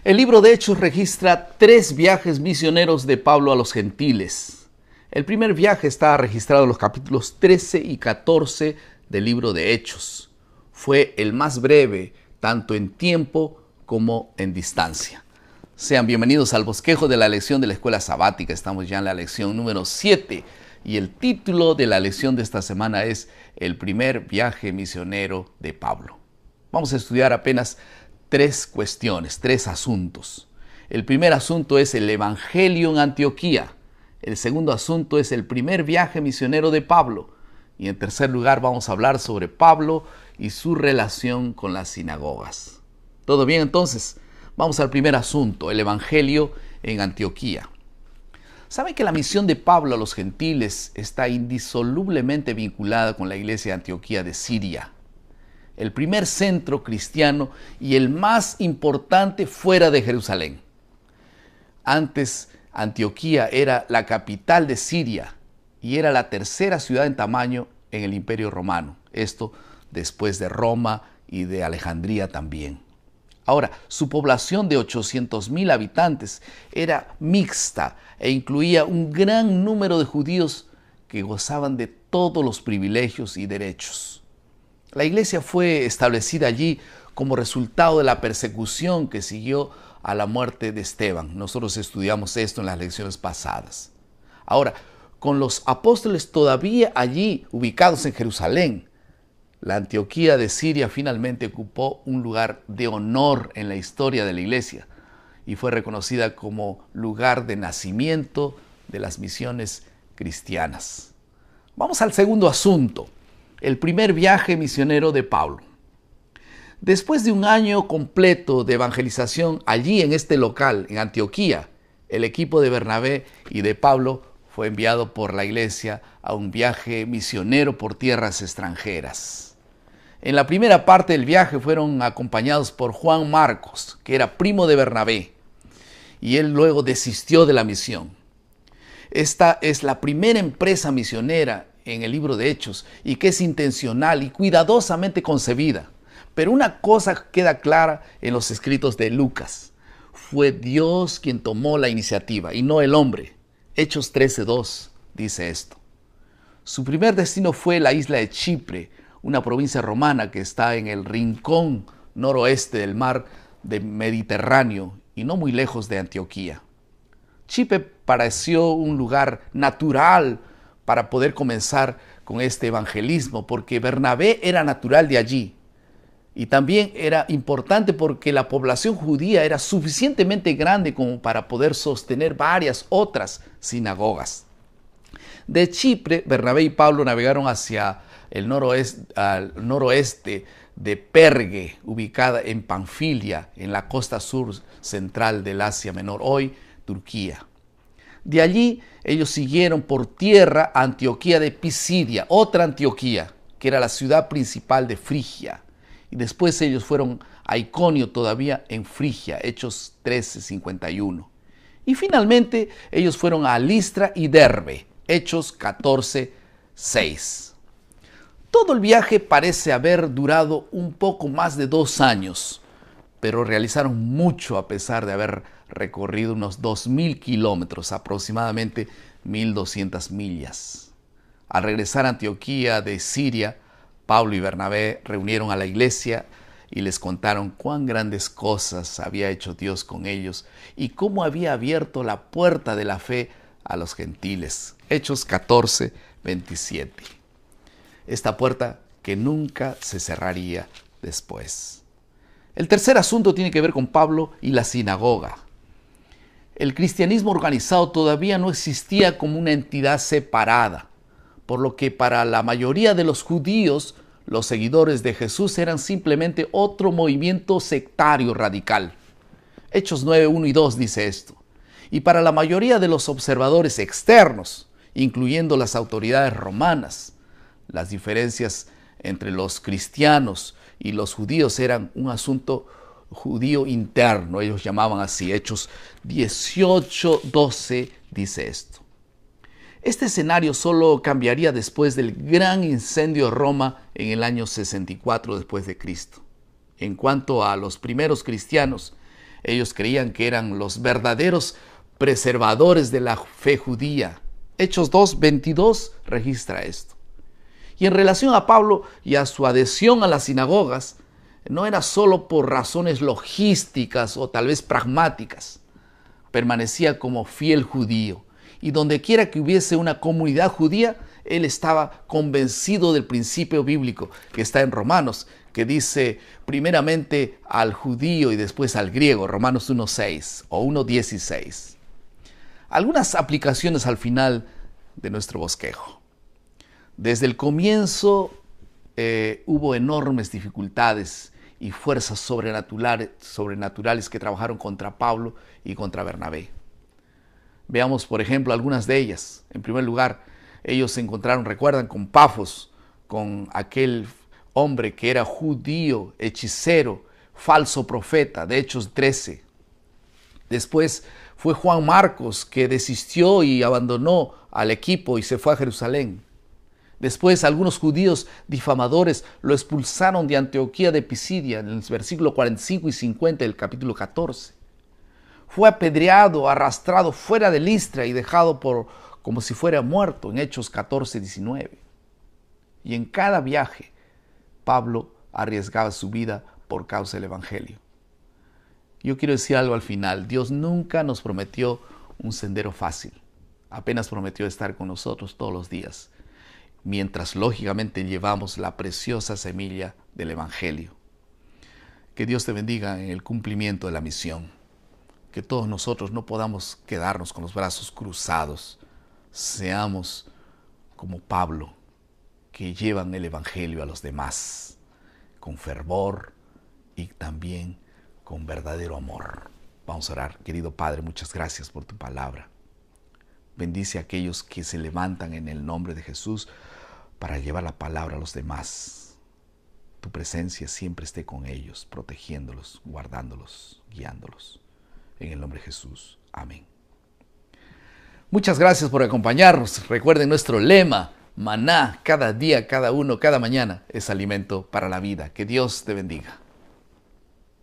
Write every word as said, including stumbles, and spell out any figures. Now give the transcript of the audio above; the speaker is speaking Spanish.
El libro de Hechos registra tres viajes misioneros de Pablo a los gentiles. El primer viaje está registrado en los capítulos trece y catorce del libro de Hechos. Fue el más breve, tanto en tiempo como en distancia. Sean bienvenidos al bosquejo de la lección de la escuela sabática. Estamos ya en la lección número siete y el título de la lección de esta semana es El primer viaje misionero de Pablo. Vamos a estudiar apenas tres cuestiones, tres asuntos. El primer asunto es el Evangelio en Antioquía. El segundo asunto es el primer viaje misionero de Pablo. Y en tercer lugar vamos a hablar sobre Pablo y su relación con las sinagogas. ¿Todo bien entonces? Vamos al primer asunto, el Evangelio en Antioquía. ¿Saben que la misión de Pablo a los gentiles está indisolublemente vinculada con la iglesia de Antioquía de Siria? El primer centro cristiano y el más importante fuera de Jerusalén. Antes, Antioquía era la capital de Siria y era la tercera ciudad en tamaño en el Imperio Romano. Esto después de Roma y de Alejandría también. Ahora, su población de ochocientos mil habitantes era mixta e incluía un gran número de judíos que gozaban de todos los privilegios y derechos. La iglesia fue establecida allí como resultado de la persecución que siguió a la muerte de Esteban. Nosotros estudiamos esto en las lecciones pasadas. Ahora, con los apóstoles todavía allí ubicados en Jerusalén, la Antioquía de Siria finalmente ocupó un lugar de honor en la historia de la iglesia y fue reconocida como lugar de nacimiento de las misiones cristianas. Vamos al segundo asunto. El primer viaje misionero de Pablo. Después de un año completo de evangelización allí en este local, en Antioquía, el equipo de Bernabé y de Pablo fue enviado por la iglesia a un viaje misionero por tierras extranjeras. En la primera parte del viaje fueron acompañados por Juan Marcos, que era primo de Bernabé, y él luego desistió de la misión. Esta es la primera empresa misionera en el libro de Hechos y que es intencional y cuidadosamente concebida. Pero una cosa queda clara en los escritos de Lucas. Fue Dios quien tomó la iniciativa y no el hombre. Hechos trece dos dice esto. Su primer destino fue la isla de Chipre, una provincia romana que está en el rincón noroeste del mar del Mediterráneo y no muy lejos de Antioquía. Chipre pareció un lugar natural para poder comenzar con este evangelismo, porque Bernabé era natural de allí. Y también era importante porque la población judía era suficientemente grande como para poder sostener varias otras sinagogas. De Chipre, Bernabé y Pablo navegaron hacia el noroeste, al noroeste de Perge, ubicada en Panfilia, en la costa sur central del Asia Menor, hoy Turquía. De allí ellos siguieron por tierra a Antioquía de Pisidia, otra Antioquía, que era la ciudad principal de Frigia. Y después ellos fueron a Iconio, todavía en Frigia, Hechos trece cincuenta y uno. Y finalmente ellos fueron a Listra y Derbe, Hechos catorce seis. Todo el viaje parece haber durado un poco más de dos años, pero realizaron mucho a pesar de haber recorrido unos dos mil kilómetros, aproximadamente mil doscientas millas. Al regresar a Antioquía de Siria, Pablo y Bernabé reunieron a la iglesia y les contaron cuán grandes cosas había hecho Dios con ellos y cómo había abierto la puerta de la fe a los gentiles. Hechos catorce veintisiete. Esta puerta que nunca se cerraría después. El tercer asunto tiene que ver con Pablo y la sinagoga. El cristianismo organizado todavía no existía como una entidad separada, por lo que para la mayoría de los judíos, los seguidores de Jesús eran simplemente otro movimiento sectario radical. Hechos nueve, uno y dos dice esto. Y para la mayoría de los observadores externos, incluyendo las autoridades romanas, las diferencias entre los cristianos y los judíos eran un asunto judío interno, ellos llamaban así. Hechos dieciocho doce dice esto. Este escenario solo cambiaría después del gran incendio de Roma en el año sesenta y cuatro después de Cristo. En cuanto a los primeros cristianos, Ellos creían que eran los verdaderos preservadores de la fe judía. Hechos dos veintidós registra esto. Y en relación a Pablo y a su adhesión a las sinagogas, no era solo por razones logísticas o tal vez pragmáticas. Permanecía como fiel judío. Y donde quiera que hubiese una comunidad judía, él estaba convencido del principio bíblico que está en Romanos, que dice primeramente al judío y después al griego, Romanos uno seis o uno dieciséis. Algunas aplicaciones al final de nuestro bosquejo. Desde el comienzo eh, hubo enormes dificultades y fuerzas sobrenaturales, sobrenaturales que trabajaron contra Pablo y contra Bernabé. Veamos, por ejemplo, algunas de ellas. En primer lugar, ellos se encontraron, recuerdan, con Pafos, con aquel hombre que era judío, hechicero, falso profeta, de Hechos trece. Después fue Juan Marcos, que desistió y abandonó al equipo y se fue a Jerusalén. Después algunos judíos difamadores lo expulsaron de Antioquía de Pisidia, en el versículo cuarenta y cinco y cincuenta del capítulo catorce. Fue apedreado, arrastrado fuera de Listra y dejado por, como si fuera muerto, en Hechos catorce diecinueve. Y en cada viaje, Pablo arriesgaba su vida por causa del Evangelio. Yo quiero decir algo al final. Dios nunca nos prometió un sendero fácil. Apenas prometió estar con nosotros todos los días, mientras lógicamente llevamos la preciosa semilla del Evangelio. Que Dios te bendiga en el cumplimiento de la misión. Que todos nosotros no podamos quedarnos con los brazos cruzados. Seamos como Pablo, que llevan el Evangelio a los demás, con fervor y también con verdadero amor. Vamos a orar. Querido Padre, muchas gracias por tu palabra. Bendice a aquellos que se levantan en el nombre de Jesús para llevar la palabra a los demás. Tu presencia siempre esté con ellos, protegiéndolos, guardándolos, guiándolos. En el nombre de Jesús. Amén. Muchas gracias por acompañarnos. Recuerden nuestro lema, maná, cada día, cada uno, cada mañana es alimento para la vida. Que Dios te bendiga.